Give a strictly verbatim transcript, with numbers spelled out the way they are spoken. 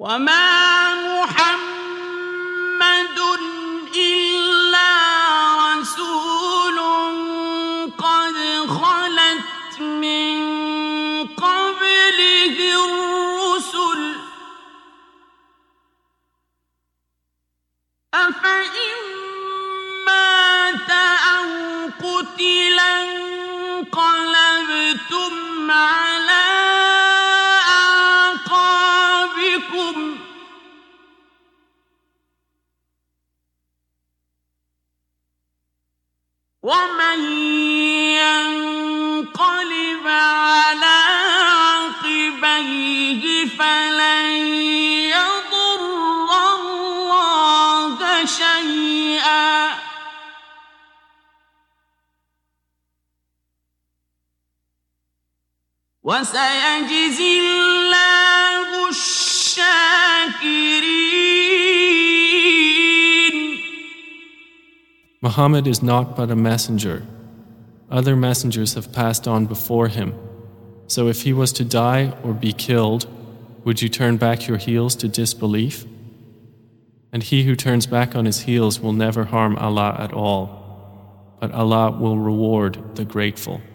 وما محمد إلا رسول قد خلت من قبله الرسل أفإن مات أو قتلا انقلبتم على أعقابكم ومن ينقلب على عقبيه فلن يضر الله شيئا وسيجزي الله الشاكرين. Muhammad is not but a messenger. Other messengers have passed on before him. So if he was to die or be killed, would you turn back your heels to disbelief? And he who turns back on his heels will never harm Allah at all, but Allah will reward the grateful.